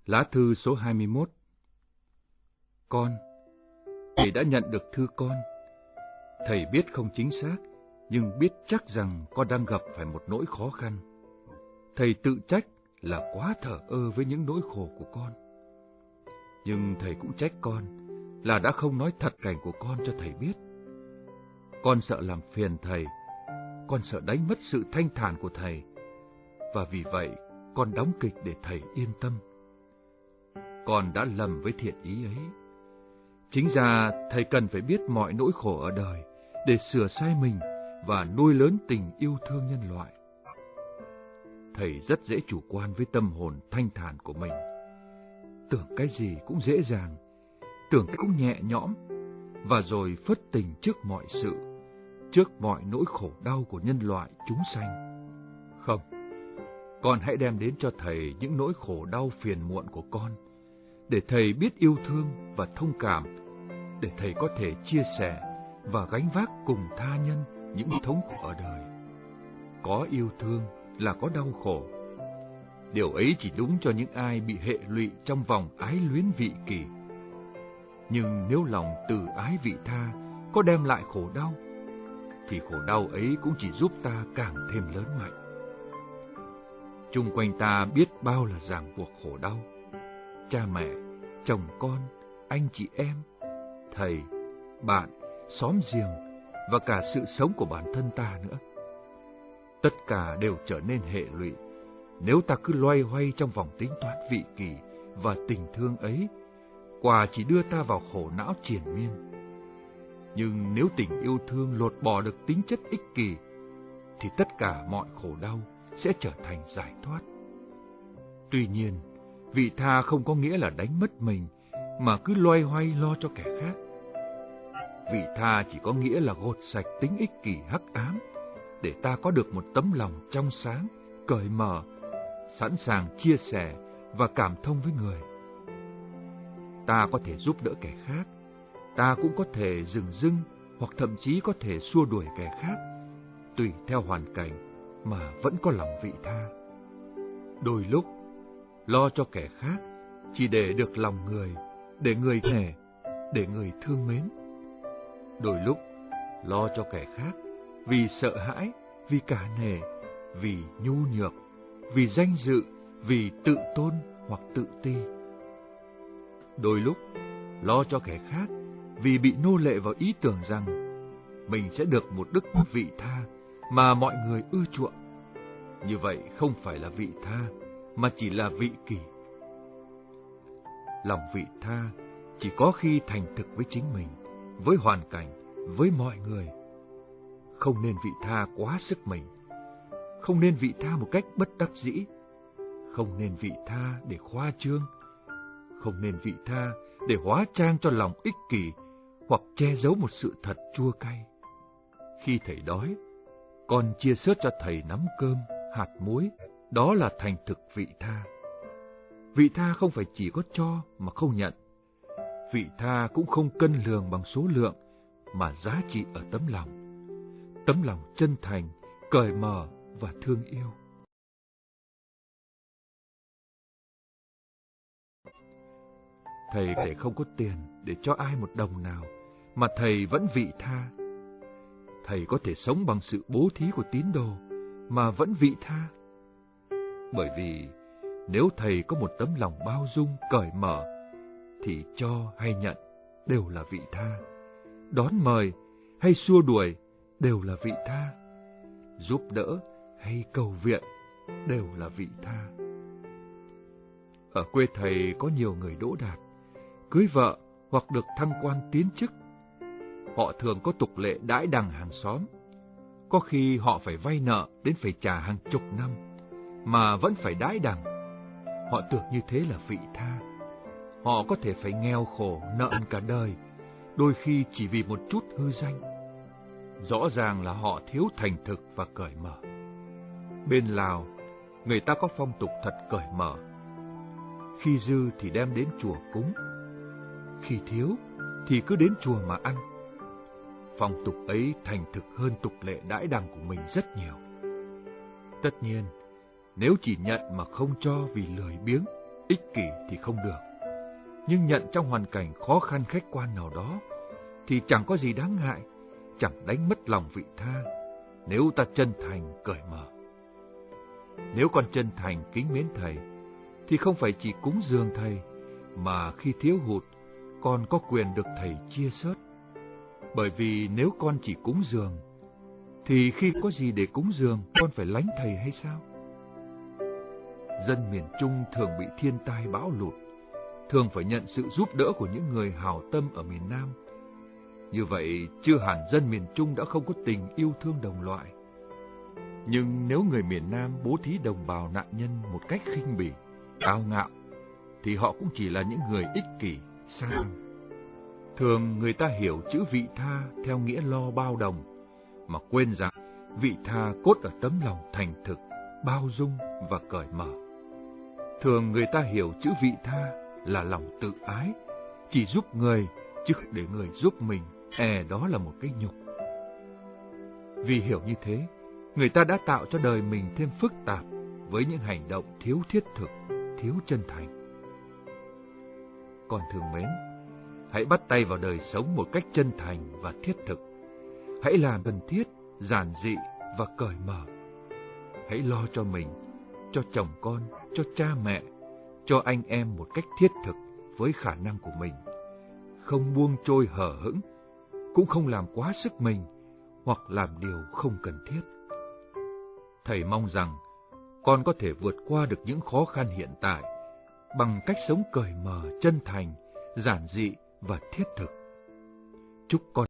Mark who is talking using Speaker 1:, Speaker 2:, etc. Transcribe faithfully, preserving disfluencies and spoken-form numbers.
Speaker 1: Lá thư số hai mươi mốt. Con, thầy đã nhận được thư con. Thầy biết không chính xác, nhưng biết chắc rằng con đang gặp phải một nỗi khó khăn. Thầy tự trách là quá thờ ơ với những nỗi khổ của con. Nhưng thầy cũng trách con là đã không nói thật cảnh của con cho thầy biết. Con sợ làm phiền thầy, con sợ đánh mất sự thanh thản của thầy, và vì vậy con đóng kịch để thầy yên tâm. Con đã lầm với thiện ý ấy. Chính ra thầy cần phải biết mọi nỗi khổ ở đời để sửa sai mình và nuôi lớn tình yêu thương nhân loại. Thầy rất dễ chủ quan với tâm hồn thanh thản của mình. Tưởng cái gì cũng dễ dàng, tưởng cái cũng nhẹ nhõm, và rồi phất tình trước mọi sự, trước mọi nỗi khổ đau của nhân loại chúng sanh. Không, con hãy đem đến cho thầy những nỗi khổ đau phiền muộn của con, để thầy biết yêu thương và thông cảm, để thầy có thể chia sẻ và gánh vác cùng tha nhân những thống khổ ở đời. Có yêu thương là có đau khổ. Điều ấy chỉ đúng cho những ai bị hệ lụy trong vòng ái luyến vị kỷ. Nhưng nếu lòng từ ái vị tha có đem lại khổ đau, thì khổ đau ấy cũng chỉ giúp ta càng thêm lớn mạnh. Chung quanh ta biết bao là ràng buộc khổ đau. Cha mẹ, chồng con, anh chị em, thầy, bạn, xóm giềng và cả sự sống của bản thân ta nữa. Tất cả đều trở nên hệ lụy nếu ta cứ loay hoay trong vòng tính toán vị kỷ và tình thương ấy, quả chỉ đưa ta vào khổ não triền miên. Nhưng nếu tình yêu thương lột bỏ được tính chất ích kỷ, thì tất cả mọi khổ đau sẽ trở thành giải thoát. Tuy nhiên, vị tha không có nghĩa là đánh mất mình, mà cứ loay hoay lo cho kẻ khác. Vị tha chỉ có nghĩa là gột sạch tính ích kỷ hắc ám, để ta có được một tấm lòng trong sáng, cởi mở, sẵn sàng chia sẻ và cảm thông với người. Ta có thể giúp đỡ kẻ khác, ta cũng có thể dừng dưng hoặc thậm chí có thể xua đuổi kẻ khác, tùy theo hoàn cảnh mà vẫn có lòng vị tha. Đôi lúc, lo cho kẻ khác chỉ để được lòng người, để người nể, để người thương mến. Đôi lúc, lo cho kẻ khác vì sợ hãi, vì cả nể, vì nhu nhược, vì danh dự, vì tự tôn hoặc tự ti. Đôi lúc, lo cho kẻ khác vì bị nô lệ vào ý tưởng rằng mình sẽ được một đức vị tha mà mọi người ưa chuộng. Như vậy không phải là vị tha, mà chỉ là vị kỷ. Lòng vị tha chỉ có khi thành thực với chính mình, với hoàn cảnh, với mọi người. Không nên vị tha quá sức mình, không nên vị tha một cách bất đắc dĩ, không nên vị tha để khoa trương, không nên vị tha để hóa trang cho lòng ích kỷ hoặc che giấu một sự thật chua cay. Khi thầy đói, con chia sớt cho thầy nắm cơm, hạt muối, đó là thành thực vị tha. Vị tha không phải chỉ có cho mà không nhận. Vị tha cũng không cân lường bằng số lượng, mà giá trị ở tấm lòng. Tấm lòng chân thành, cởi mở và thương yêu. Thầy để không có tiền để cho ai một đồng nào, mà thầy vẫn vị tha. Thầy có thể sống bằng sự bố thí của tín đồ, mà vẫn vị tha. Bởi vì nếu thầy có một tấm lòng bao dung, cởi mở, thì cho hay nhận đều là vị tha. Đón mời hay xua đuổi đều là vị tha. Giúp đỡ hay cầu viện đều là vị tha. Ở quê thầy có nhiều người đỗ đạt, cưới vợ hoặc được thăng quan tiến chức. Họ thường có tục lệ đãi đằng hàng xóm. Có khi họ phải vay nợ đến phải trả hàng chục năm, mà vẫn phải đãi đằng. Họ tưởng như thế là vị tha. Họ có thể phải nghèo khổ, nợ cả đời, đôi khi chỉ vì một chút hư danh. Rõ ràng là họ thiếu thành thực và cởi mở. Bên Lào, người ta có phong tục thật cởi mở. Khi dư thì đem đến chùa cúng, khi thiếu thì cứ đến chùa mà ăn. Phong tục ấy thành thực hơn tục lệ đãi đằng của mình rất nhiều. Tất nhiên, nếu chỉ nhận mà không cho vì lười biếng, ích kỷ thì không được. Nhưng nhận trong hoàn cảnh khó khăn khách quan nào đó thì chẳng có gì đáng ngại, chẳng đánh mất lòng vị tha, nếu ta chân thành cởi mở. Nếu con chân thành kính mến thầy, thì không phải chỉ cúng dường thầy, mà khi thiếu hụt, con có quyền được thầy chia sớt. Bởi vì nếu con chỉ cúng dường, thì khi có gì để cúng dường, con phải lánh thầy hay sao? Dân miền Trung thường bị thiên tai bão lụt, thường phải nhận sự giúp đỡ của những người hảo tâm ở miền Nam. Như vậy, chưa hẳn dân miền Trung đã không có tình yêu thương đồng loại. Nhưng nếu người miền Nam bố thí đồng bào nạn nhân một cách khinh bỉ, cao ngạo, thì họ cũng chỉ là những người ích kỷ, xa xăm. Thường người ta hiểu chữ vị tha theo nghĩa lo bao đồng, mà quên rằng vị tha cốt ở tấm lòng thành thực, bao dung và cởi mở. Thường người ta hiểu chữ vị tha là lòng tự ái, chỉ giúp người, chứ không để người giúp mình, e đó là một cái nhục. Vì hiểu như thế, người ta đã tạo cho đời mình thêm phức tạp với những hành động thiếu thiết thực, thiếu chân thành. Con thương mến, hãy bắt tay vào đời sống một cách chân thành và thiết thực. Hãy làm cần thiết, giản dị và cởi mở. Hãy lo cho mình, cho chồng con, cho cha mẹ, cho anh em một cách thiết thực với khả năng của mình. Không buông trôi hở hững, cũng không làm quá sức mình, hoặc làm điều không cần thiết. Thầy mong rằng con có thể vượt qua được những khó khăn hiện tại bằng cách sống cởi mở, chân thành, giản dị và thiết thực. Chúc con